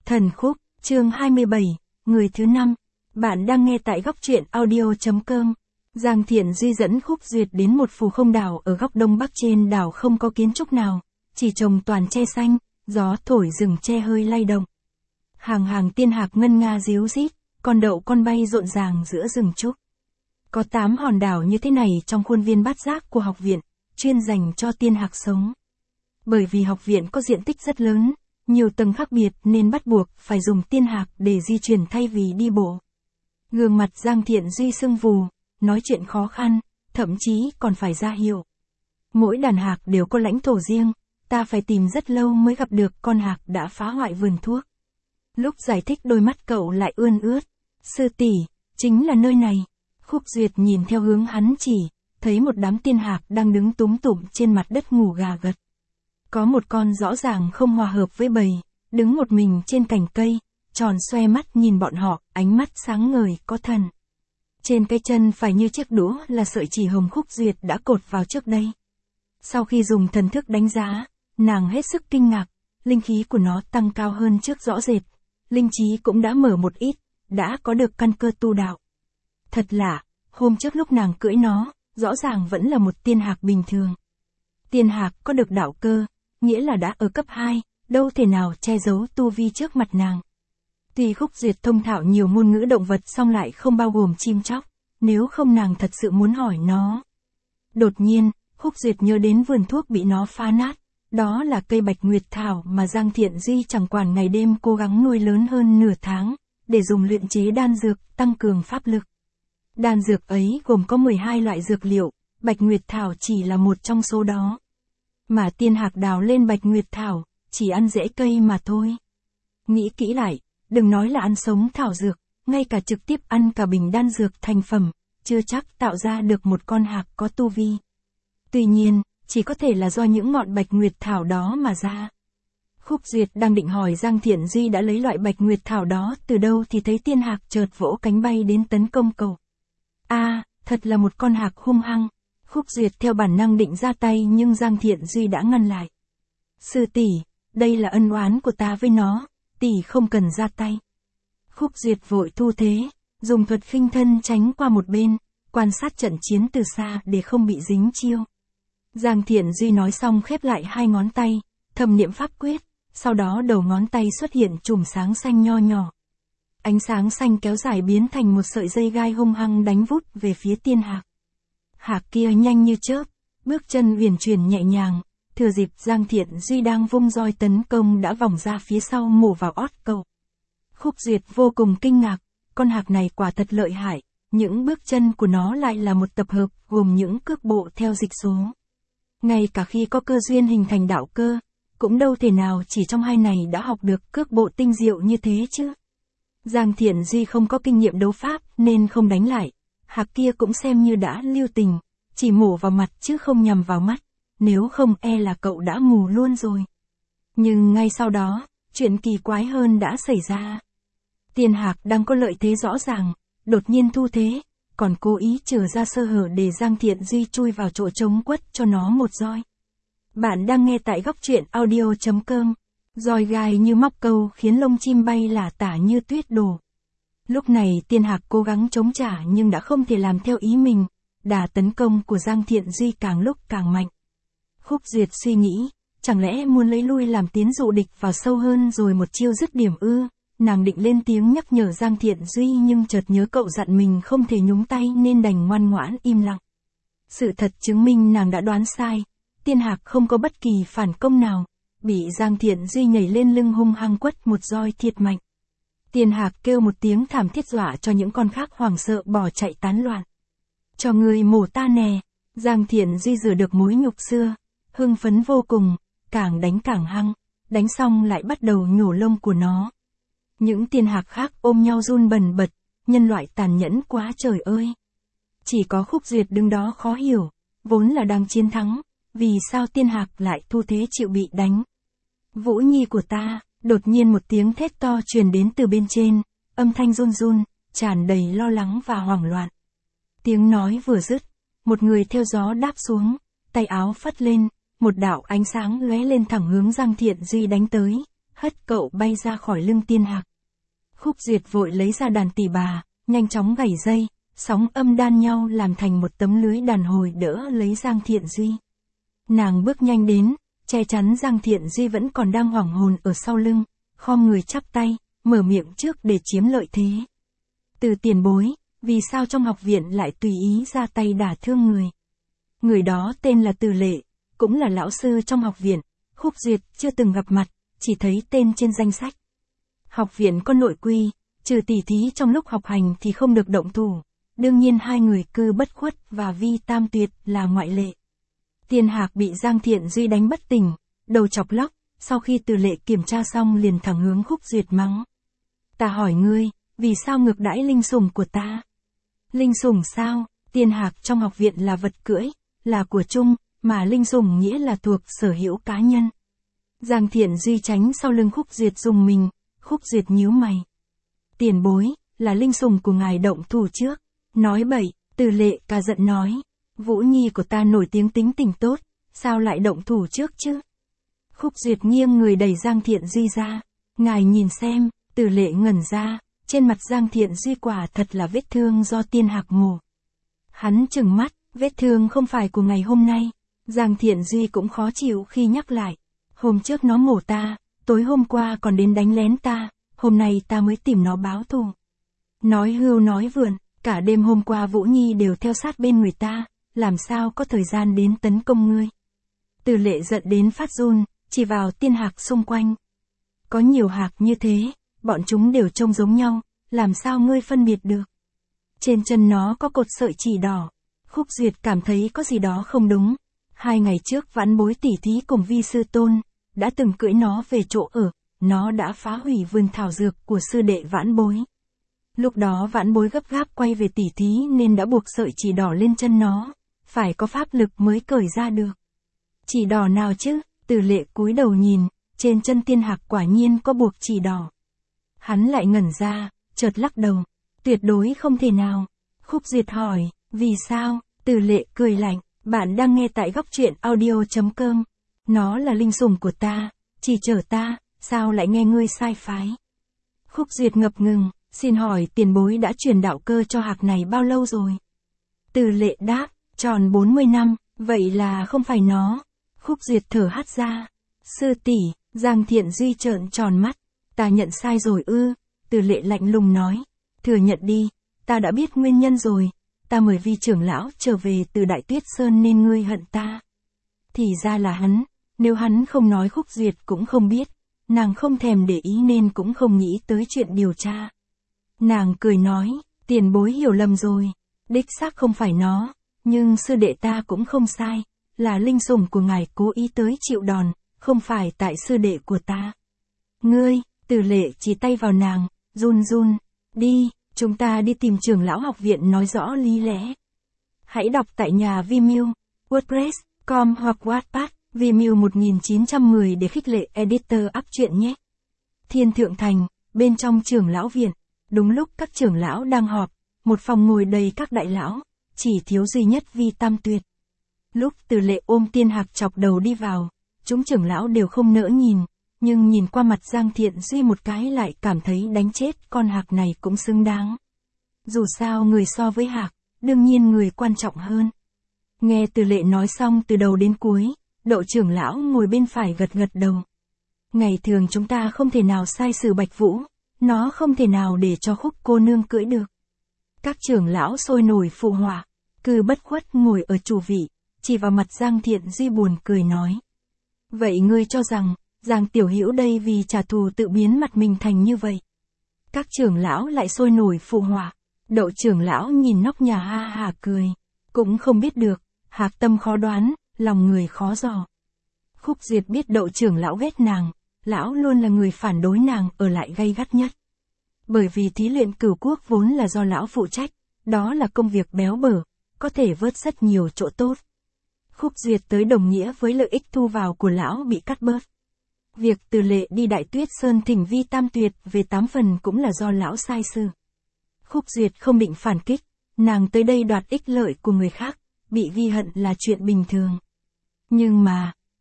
Thần khúc, chương 27, người thứ 5. Bạn đang nghe tại góc truyện audio.com. Giang Thiện Duy dẫn Khúc Duyệt đến một phù không đảo ở góc đông bắc trên đảo không có kiến trúc nào, chỉ trồng toàn tre xanh, gió thổi rừng tre hơi lay động. Hàng hàng tiên hạc ngân nga ríu rít, con đậu con bay rộn ràng giữa rừng trúc. Có 8 hòn đảo như thế này trong khuôn viên bát giác của học viện, chuyên dành cho tiên hạc sống. Bởi vì học viện có diện tích rất lớn, nhiều tầng khác biệt nên bắt buộc phải dùng tiên hạc để di chuyển thay vì đi bộ. Gương mặt Giang Thiện Duy sưng vù, nói chuyện khó khăn, thậm chí còn phải ra hiệu. Mỗi đàn hạc đều có lãnh thổ riêng, ta phải tìm rất lâu mới gặp được con hạc đã phá hoại vườn thuốc. Lúc giải thích đôi mắt cậu lại ươn ướt. Sư tỷ, chính là nơi này. Khúc Duyệt nhìn theo hướng hắn chỉ, thấy một đám tiên hạc đang đứng túm tụm trên mặt đất ngủ gà gật. Có một con rõ ràng không hòa hợp với bầy, đứng một mình trên cành cây, tròn xoe mắt nhìn bọn họ, ánh mắt sáng ngời có thần. Trên cái chân phải như chiếc đũa là sợi chỉ hồng Khúc Duyệt đã cột vào trước đây. Sau khi dùng thần thức đánh giá, nàng hết sức kinh ngạc, linh khí của nó tăng cao hơn trước rõ rệt, linh trí cũng đã mở một ít, đã có được căn cơ tu đạo. Thật lạ, hôm trước lúc nàng cưỡi nó, rõ ràng vẫn là một tiên hạc bình thường. Tiên hạc có được đạo cơ, nghĩa là đã ở cấp 2, đâu thể nào che giấu tu vi trước mặt nàng. Tuy Khúc Duyệt thông thạo nhiều ngôn ngữ động vật song lại không bao gồm chim chóc, nếu không nàng thật sự muốn hỏi nó. Đột nhiên, Khúc Duyệt nhớ đến vườn thuốc bị nó phá nát, đó là cây bạch nguyệt thảo mà Giang Thiện Duy chẳng quản ngày đêm cố gắng nuôi lớn hơn nửa tháng, để dùng luyện chế đan dược, tăng cường pháp lực. Đan dược ấy gồm có 12 loại dược liệu, bạch nguyệt thảo chỉ là một trong số đó. Mà tiên hạc đào lên bạch nguyệt thảo, chỉ ăn rễ cây mà thôi. Nghĩ kỹ lại, đừng nói là ăn sống thảo dược, ngay cả trực tiếp ăn cả bình đan dược thành phẩm, chưa chắc tạo ra được một con hạc có tu vi. Tuy nhiên, chỉ có thể là do những ngọn bạch nguyệt thảo đó mà ra. Khúc Duyệt đang định hỏi Giang Thiện Duy đã lấy loại bạch nguyệt thảo đó từ đâu thì thấy tiên hạc chợt vỗ cánh bay đến tấn công cậu. Thật là một con hạc hung hăng. Khúc Duyệt theo bản năng định ra tay nhưng Giang Thiện Duy đã ngăn lại. Sư tỷ, đây là ân oán của ta với nó, tỷ không cần ra tay. Khúc Duyệt vội thu thế, dùng thuật khinh thân tránh qua một bên, quan sát trận chiến từ xa để không bị dính chiêu. Giang Thiện Duy nói xong khép lại hai ngón tay, thầm niệm pháp quyết, sau đó đầu ngón tay xuất hiện chùm sáng xanh nho nhỏ. Ánh sáng xanh kéo dài biến thành một sợi dây gai hung hăng đánh vút về phía tiên hạc. Hạc kia nhanh như chớp, bước chân uyển chuyển nhẹ nhàng, thừa dịp Giang Thiện Duy đang vung roi tấn công đã vòng ra phía sau mổ vào ót cậu. Khúc Duyệt vô cùng kinh ngạc, con hạc này quả thật lợi hại, những bước chân của nó lại là một tập hợp gồm những cước bộ theo dịch số. Ngay cả khi có cơ duyên hình thành đạo cơ, cũng đâu thể nào chỉ trong hai này đã học được cước bộ tinh diệu như thế chứ. Giang Thiện Duy không có kinh nghiệm đấu pháp nên không đánh lại, hạc kia cũng xem như đã lưu tình, chỉ mổ vào mặt chứ không nhằm vào mắt, nếu không e là cậu đã mù luôn rồi. Nhưng ngay sau đó, chuyện kỳ quái hơn đã xảy ra. Tiên hạc đang có lợi thế rõ ràng, đột nhiên thu thế, còn cố ý trở ra sơ hở để Giang Thiện Duy chui vào chỗ trống quất cho nó một roi. Bạn đang nghe tại góc truyện audio.com. Roi gai như móc câu khiến lông chim bay lả tả như tuyết đổ. Lúc này tiên hạc cố gắng chống trả nhưng đã không thể làm theo ý mình, đà tấn công của Giang Thiện Duy càng lúc càng mạnh. Khúc Duyệt suy nghĩ, chẳng lẽ muốn lấy lui làm tiến dụ địch vào sâu hơn rồi một chiêu dứt điểm ư? Nàng định lên tiếng nhắc nhở Giang Thiện Duy nhưng chợt nhớ cậu dặn mình không thể nhúng tay nên đành ngoan ngoãn im lặng. Sự thật chứng minh nàng đã đoán sai, tiên hạc không có bất kỳ phản công nào, bị Giang Thiện Duy nhảy lên lưng hung hăng quất một roi thiệt mạnh. Tiên hạc kêu một tiếng thảm thiết dọa cho những con khác hoảng sợ bỏ chạy tán loạn. Cho người mổ ta nè, Giang Thiện Duy rửa được mối nhục xưa, hưng phấn vô cùng, càng đánh càng hăng, đánh xong lại bắt đầu nhổ lông của nó. Những tiên hạc khác ôm nhau run bần bật, nhân loại tàn nhẫn quá trời ơi. Chỉ có Khúc Duyệt đứng đó khó hiểu, vốn là đang chiến thắng, vì sao tiên hạc lại thu thế chịu bị đánh. Vũ nhi của ta, đột nhiên một tiếng thét to truyền đến từ bên trên, âm thanh run run, tràn đầy lo lắng và hoảng loạn. Tiếng nói vừa dứt, một người theo gió đáp xuống, tay áo phất lên, một đạo ánh sáng lóe lên thẳng hướng Giang Thiện Duy đánh tới, hất cậu bay ra khỏi lưng Tiên Hạc. Khúc Duyệt vội lấy ra đàn tỳ bà, nhanh chóng gảy dây, sóng âm đan nhau làm thành một tấm lưới đàn hồi đỡ lấy Giang Thiện Duy. Nàng bước nhanh đến, che chắn Giang Thiện Duy vẫn còn đang hoảng hồn ở sau lưng, khom người chắp tay, mở miệng trước để chiếm lợi thế. Từ tiền bối, vì sao trong học viện lại tùy ý ra tay đả thương người? Người đó tên là Từ Lệ, cũng là lão sư trong học viện. Khúc Duyệt chưa từng gặp mặt, chỉ thấy tên trên danh sách. Học viện có nội quy, trừ tỉ thí trong lúc học hành thì không được động thủ. Đương nhiên hai người Cư Bất Khuất và Vi Tam Tuyệt là ngoại lệ. Tiên Hạc bị Giang Thiện Duy đánh bất tỉnh, đầu chọc lóc, sau khi Từ Lệ kiểm tra xong liền thẳng hướng Khúc Duyệt mắng. Ta hỏi ngươi, vì sao ngược đãi linh sủng của ta? Linh sủng sao? Tiên Hạc trong học viện là vật cưỡi, là của chung, mà linh sủng nghĩa là thuộc sở hữu cá nhân. Giang Thiện Duy tránh sau lưng Khúc Duyệt dùng mình, Khúc Duyệt nhíu mày. Tiền bối, là linh sủng của ngài động thủ trước. Nói bậy, Từ Lệ cả giận nói. Vũ Nhi của ta nổi tiếng tính tình tốt, sao lại động thủ trước chứ? Khúc Duyệt nghiêng người đẩy Giang Thiện Duy ra. Ngài nhìn xem, Từ Lệ ngẩn ra, trên mặt Giang Thiện Duy quả thật là vết thương do Tiên Hạc mổ. Hắn trừng mắt, vết thương không phải của ngày hôm nay. Giang Thiện Duy cũng khó chịu khi nhắc lại. Hôm trước nó mổ ta, tối hôm qua còn đến đánh lén ta, hôm nay ta mới tìm nó báo thù. Nói hưu nói vượn, cả đêm hôm qua Vũ Nhi đều theo sát bên người ta, làm sao có thời gian đến tấn công ngươi. Từ Lệ giận đến phát run, chỉ vào Tiên Hạc xung quanh. Có nhiều hạc như thế, bọn chúng đều trông giống nhau, làm sao ngươi phân biệt được? Trên chân nó có cột sợi chỉ đỏ. Khúc Duyệt cảm thấy có gì đó không đúng. 2 ngày trước Vãn Bối tỉ thí cùng Vi sư tôn, đã từng cưỡi nó về chỗ ở, nó đã phá hủy vườn thảo dược của sư đệ Vãn Bối. Lúc đó Vãn Bối gấp gáp quay về tỉ thí nên đã buộc sợi chỉ đỏ lên chân nó, phải có pháp lực mới cởi ra được. Chỉ đỏ nào chứ? Từ Lệ cúi đầu nhìn, trên chân Tiên Hạc quả nhiên có buộc chỉ đỏ. Hắn lại ngẩn ra, chợt lắc đầu, tuyệt đối không thể nào. Khúc Duyệt hỏi, vì sao? Từ Lệ cười lạnh, bạn đang nghe tại Góc Truyện Audio.com. Nó là linh sủng của ta, chỉ chở ta, sao lại nghe ngươi sai phái? Khúc Duyệt ngập ngừng, xin hỏi tiền bối đã truyền đạo cơ cho hạc này bao lâu rồi? Từ Lệ đáp, tròn 40 năm, vậy là không phải nó. Khúc Duyệt thở hắt ra. Sư tỷ, Giang Thiện Duy trợn tròn mắt. Ta nhận sai rồi ư? Từ Lệ lạnh lùng nói. Thừa nhận đi, ta đã biết nguyên nhân rồi. Ta mời Vi trưởng lão trở về từ Đại Tuyết Sơn nên ngươi hận ta. Thì ra là hắn, nếu hắn không nói Khúc Duyệt cũng không biết. Nàng không thèm để ý nên cũng không nghĩ tới chuyện điều tra. Nàng cười nói, tiền bối hiểu lầm rồi. Đích xác không phải nó, nhưng sư đệ ta cũng không sai. Là linh sủng của ngài cố ý tới chịu đòn, không phải tại sư đệ của ta. Ngươi, Từ Lệ chỉ tay vào nàng, run run. Đi, chúng ta đi tìm trưởng lão học viện nói rõ lý lẽ. Hãy đọc tại nhà Vimeo, WordPress.com hoặc Wattpad, Vimeo 1910 để khích lệ editor up truyện nhé. Thiên Thượng Thành, bên trong trưởng lão viện, đúng lúc các trưởng lão đang họp, một phòng ngồi đầy các đại lão, chỉ thiếu duy nhất Vi Tam Tuyệt. Lúc Từ Lệ ôm Tiên Hạc chọc đầu đi vào, chúng trưởng lão đều không nỡ nhìn, nhưng nhìn qua mặt Giang Thiện Duy một cái lại cảm thấy đánh chết con hạc này cũng xứng đáng. Dù sao người so với hạc, đương nhiên người quan trọng hơn. Nghe Từ Lệ nói xong từ đầu đến cuối, Đậu trưởng lão ngồi bên phải gật gật đầu. Ngày thường chúng ta không thể nào sai xử Bạch Vũ, nó không thể nào để cho Khúc cô nương cưỡi được. Các trưởng lão sôi nổi phụ họa, Cư Bất Khuất ngồi ở chủ vị, chỉ vào mặt Giang Thiện Duy buồn cười nói. Vậy ngươi cho rằng, Giang tiểu hữu đây vì trả thù tự biến mặt mình thành như vậy. Các trưởng lão lại sôi nổi phụ họa, Đậu trưởng lão nhìn nóc nhà ha hà cười. Cũng không biết được, hạc tâm khó đoán, lòng người khó dò. Khúc Duyệt biết Đậu trưởng lão ghét nàng, lão luôn là người phản đối nàng ở lại gay gắt nhất. Bởi vì thí luyện Cửu Quốc vốn là do lão phụ trách, đó là công việc béo bở, có thể vớt rất nhiều chỗ tốt. Khúc Duyệt tới đồng nghĩa với lợi ích thu vào của lão bị cắt bớt. Việc Từ Lệ đi Đại Tuyết Sơn thỉnh Vi Tam Tuyệt về 8 phần cũng là do lão sai sự. Khúc Duyệt không định phản kích, nàng tới đây đoạt ích lợi của người khác, bị ghi hận là chuyện bình thường. Nhưng mà,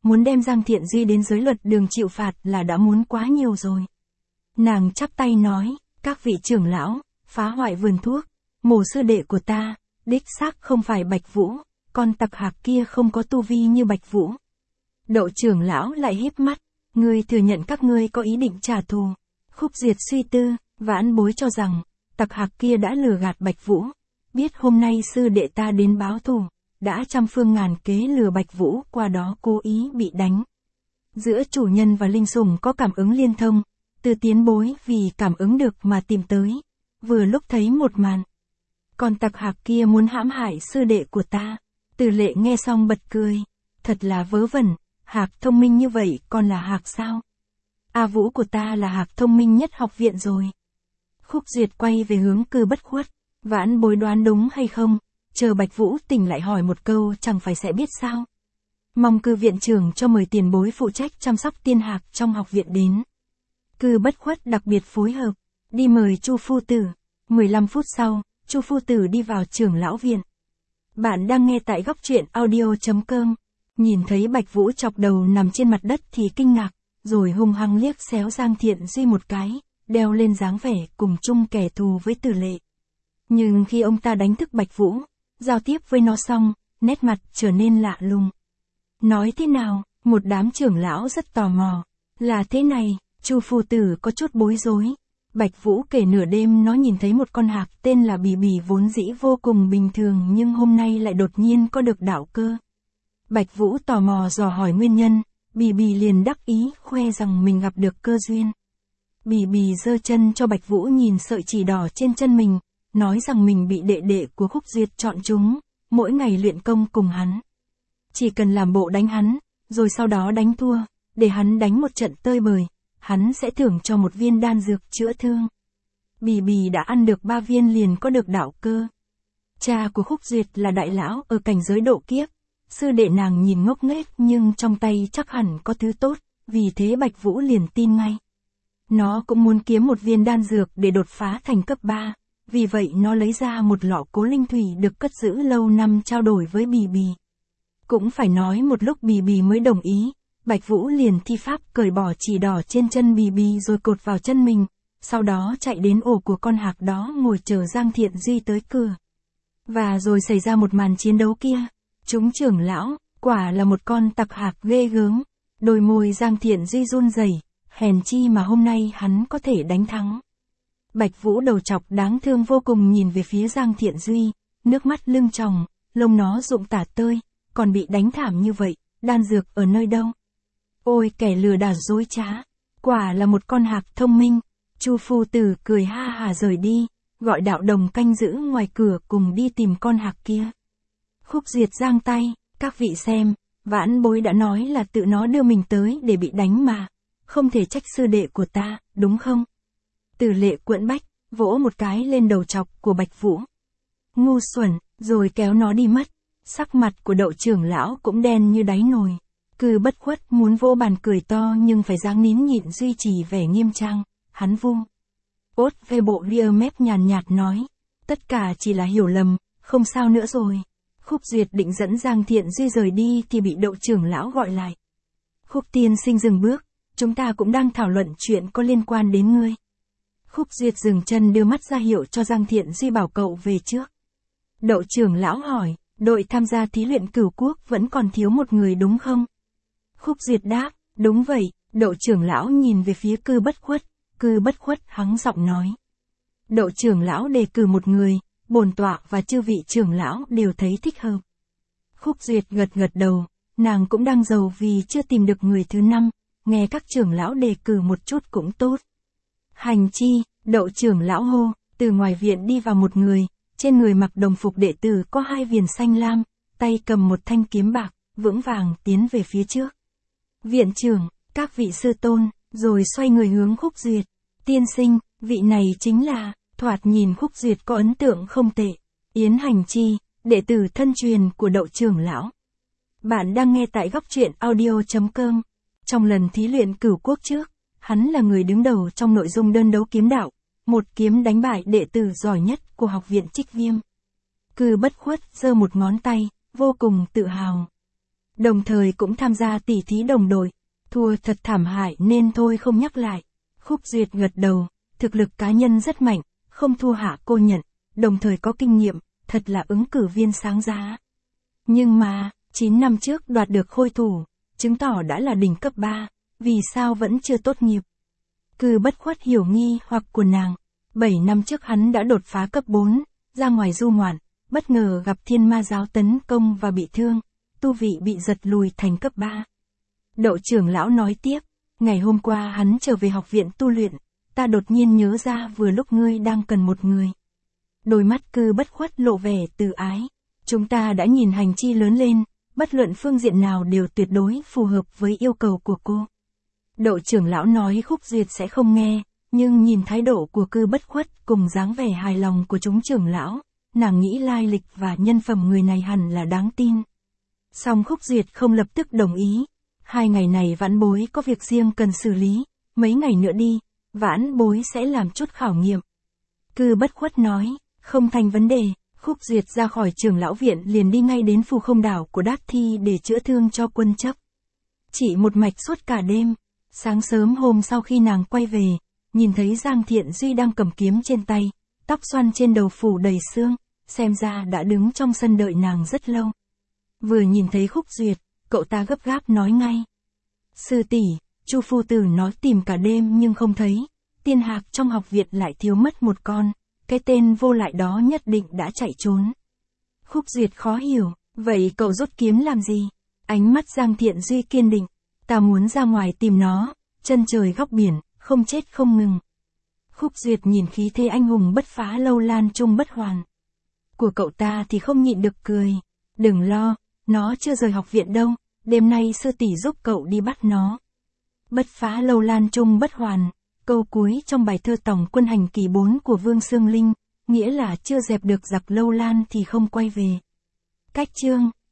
muốn đem Giang Thiện Duy đến giới luật đường chịu phạt là đã muốn quá nhiều rồi. Nàng chắp tay nói, các vị trưởng lão, phá hoại vườn thuốc, mổ sư đệ của ta, đích xác không phải Bạch Vũ, con tặc hạc kia không có tu vi như Bạch Vũ. Đậu trưởng lão lại híp mắt, ngươi thừa nhận các ngươi có ý định trả thù. Khúc Duyệt suy tư, Vãn Bối cho rằng, tặc hạc kia đã lừa gạt Bạch Vũ, biết hôm nay sư đệ ta đến báo thù, đã trăm phương ngàn kế lừa Bạch Vũ, qua đó cố ý bị đánh. Giữa chủ nhân và linh sủng có cảm ứng liên thông, từ Tiến Bối vì cảm ứng được mà tìm tới, vừa lúc thấy một màn. Còn tặc hạc kia muốn hãm hại sư đệ của ta. Từ Lệ nghe xong bật cười, thật là vớ vẩn, hạc thông minh như vậy còn là hạc sao? A Vũ của ta là hạc thông minh nhất học viện rồi. Khúc Duyệt quay về hướng Cư Bất Khuất, Vãn Bối đoán đúng hay không, chờ Bạch Vũ tỉnh lại hỏi một câu chẳng phải sẽ biết sao. Mong Cư viện trưởng cho mời tiền bối phụ trách chăm sóc tiên hạc trong học viện đến. Cư Bất Khuất đặc biệt phối hợp, đi mời Chu phu tử. 15 phút sau, Chu phu tử đi vào trưởng lão viện. Bạn đang nghe tại góc truyện audio.com. Nhìn thấy Bạch Vũ chọc đầu nằm trên mặt đất thì kinh ngạc, rồi hung hăng liếc xéo Giang Thiện Duy một cái, đeo lên dáng vẻ cùng chung kẻ thù với Từ Lệ. Nhưng khi ông ta đánh thức Bạch Vũ, giao tiếp với nó xong, nét mặt trở nên lạ lùng. Nói thế nào, một đám trưởng lão rất tò mò. Là thế này, Chu phu tử có chút bối rối. Bạch Vũ kể nửa đêm nó nhìn thấy một con hạc tên là Bì Bì vốn dĩ vô cùng bình thường nhưng hôm nay lại đột nhiên có được đạo cơ. Bạch Vũ tò mò dò hỏi nguyên nhân, Bì Bì liền đắc ý khoe rằng mình gặp được cơ duyên. Bì Bì giơ chân cho Bạch Vũ nhìn sợi chỉ đỏ trên chân mình, nói rằng mình bị đệ đệ của Khúc Duyệt chọn chúng, mỗi ngày luyện công cùng hắn. Chỉ cần làm bộ đánh hắn, rồi sau đó đánh thua, để hắn đánh một trận tơi bời, hắn sẽ thưởng cho một viên đan dược chữa thương. Bì Bì đã ăn được 3 viên liền có được đạo cơ. Cha của Khúc Duyệt là đại lão ở cảnh giới độ kiếp, sư đệ nàng nhìn ngốc nghếch nhưng trong tay chắc hẳn có thứ tốt, vì thế Bạch Vũ liền tin ngay. Nó cũng muốn kiếm một viên đan dược để đột phá thành cấp 3, vì vậy nó lấy ra một lọ Cố Linh Thủy được cất giữ lâu năm trao đổi với Bì Bì. Cũng phải nói một lúc Bì Bì mới đồng ý, Bạch Vũ liền thi pháp cởi bỏ chỉ đỏ trên chân Bì Bì rồi cột vào chân mình, sau đó chạy đến ổ của con hạc đó ngồi chờ Giang Thiện Duy tới cửa. Và rồi xảy ra một màn chiến đấu kia. Chúng trưởng lão, quả là một con tặc hạc ghê gớm. Đôi môi Giang Thiện Duy run rẩy, hèn chi mà hôm nay hắn có thể đánh thắng. Bạch Vũ đầu chọc đáng thương vô cùng nhìn về phía Giang Thiện Duy, nước mắt lưng tròng, lông nó rụng tả tơi, còn bị đánh thảm như vậy, đan dược ở nơi đâu? Ôi kẻ lừa đảo dối trá, quả là một con hạc thông minh. Chu phu tử cười ha hà rời đi, gọi đạo đồng canh giữ ngoài cửa cùng đi tìm con hạc kia. Khúc Duyệt giang tay, các vị xem, Vãn Bối đã nói là tự nó đưa mình tới để bị đánh mà, không thể trách sư đệ của ta, đúng không? Từ Lệ quẫn bách, vỗ một cái lên đầu chọc của Bạch Vũ. Ngu xuẩn, rồi kéo nó đi mất. Sắc mặt của Đậu trưởng lão cũng đen như đáy nồi. Cư Bất Khuất muốn vô bàn cười to nhưng phải dáng nín nhịn duy trì vẻ nghiêm trang. Hắn vung ốt về bộ ria mép nhàn nhạt nói, tất cả chỉ là hiểu lầm, không sao nữa rồi. Khúc Duyệt định dẫn Giang Thiện Duy rời đi thì bị Đậu trưởng lão gọi lại. Khúc tiên sinh dừng bước, chúng ta cũng đang thảo luận chuyện có liên quan đến ngươi. Khúc Duyệt dừng chân đưa mắt ra hiệu cho Giang Thiện Duy bảo cậu về trước. Đậu trưởng lão hỏi, đội tham gia thí luyện Cửu Quốc vẫn còn thiếu một người đúng không? Khúc Duyệt đáp, đúng vậy. Đậu trưởng lão nhìn về phía Cư Bất Khuất, Cư Bất Khuất hắng giọng nói. Đậu trưởng lão đề cử một người, bổn tọa và chư vị trưởng lão đều thấy thích hợp. Khúc Duyệt gật gật đầu, nàng cũng đang giàu vì chưa tìm được người thứ 5, nghe các trưởng lão đề cử một chút cũng tốt. Hành chi, Đậu trưởng lão hô, từ ngoài viện đi vào một người, trên người mặc đồng phục đệ tử có 2 viền xanh lam, tay cầm một thanh kiếm bạc, vững vàng tiến về phía trước. Viện trưởng, các vị sư tôn, rồi xoay người hướng Khúc Duyệt. Tiên sinh, vị này chính là, thoạt nhìn Khúc Duyệt có ấn tượng không tệ. Yến Hành Chi, đệ tử thân truyền của Đậu trưởng lão. Bạn đang nghe tại góc truyện audio.com. Trong lần thí luyện Cửu Quốc trước, hắn là người đứng đầu trong nội dung đơn đấu kiếm đạo, một kiếm đánh bại đệ tử giỏi nhất của học viện Trích Viêm. Cư Bất Khuất giơ một ngón tay, vô cùng tự hào. Đồng thời cũng tham gia tỉ thí đồng đội. Thua thật thảm hại nên thôi không nhắc lại. Khúc Duyệt gật đầu, thực lực cá nhân rất mạnh, không thua Hạ Cô Nhận, đồng thời có kinh nghiệm, thật là ứng cử viên sáng giá. Nhưng mà, 9 năm trước đoạt được khôi thủ, chứng tỏ đã là đỉnh cấp 3, vì sao vẫn chưa tốt nghiệp? Cư Bất Khuất hiểu nghi hoặc của nàng. 7 năm trước hắn đã đột phá cấp 4, ra ngoài du ngoạn, bất ngờ gặp thiên ma giáo tấn công và bị thương, tu vị bị giật lùi thành cấp 3. Đậu trưởng lão nói tiếp, ngày hôm qua hắn trở về học viện tu luyện, ta đột nhiên nhớ ra vừa lúc ngươi đang cần một người. Đôi mắt Cư Bất Khuất lộ vẻ từ ái. Chúng ta đã nhìn hành chi lớn lên, bất luận phương diện nào đều tuyệt đối phù hợp với yêu cầu của cô. Đậu trưởng lão nói Khúc Duyệt sẽ không nghe, nhưng nhìn thái độ của Cư Bất Khuất cùng dáng vẻ hài lòng của chúng trưởng lão, nàng nghĩ lai lịch và nhân phẩm người này hẳn là đáng tin. Song Khúc Duyệt không lập tức đồng ý. 2 ngày này vãn bối có việc riêng cần xử lý, mấy ngày nữa đi, vãn bối sẽ làm chút khảo nghiệm. Cư Bất Khuất nói, không thành vấn đề. Khúc Duyệt ra khỏi trưởng lão viện liền đi ngay đến phù không đảo của Đát Thi để chữa thương cho quân chấp. Chỉ một mạch suốt cả đêm. Sáng sớm hôm sau khi nàng quay về, nhìn thấy Giang Thiện Duy đang cầm kiếm trên tay, tóc xoăn trên đầu phủ đầy sương, xem ra đã đứng trong sân đợi nàng rất lâu. Vừa nhìn thấy Khúc Duyệt, cậu ta gấp gáp nói ngay. Sư tỷ, Chu phu tử nói tìm cả đêm nhưng không thấy, tiên hạc trong học viện lại thiếu mất một con, cái tên vô lại đó nhất định đã chạy trốn. Khúc Duyệt khó hiểu, vậy cậu rút kiếm làm gì? Ánh mắt Giang Thiện Duy kiên định, ta muốn ra ngoài tìm nó, chân trời góc biển, không chết không ngừng. Khúc Duyệt nhìn khí thế anh hùng bất phá Lâu Lan Trung bất hoàn của cậu ta thì không nhịn được cười. Đừng lo, nó chưa rời học viện đâu, đêm nay sư tỷ giúp cậu đi bắt nó. Bất phá Lâu Lan Trung bất hoàn, câu cuối trong bài thơ Tổng quân hành kỳ 4 của Vương Xương Linh, nghĩa là chưa dẹp được giặc Lâu Lan thì không quay về. Cách chương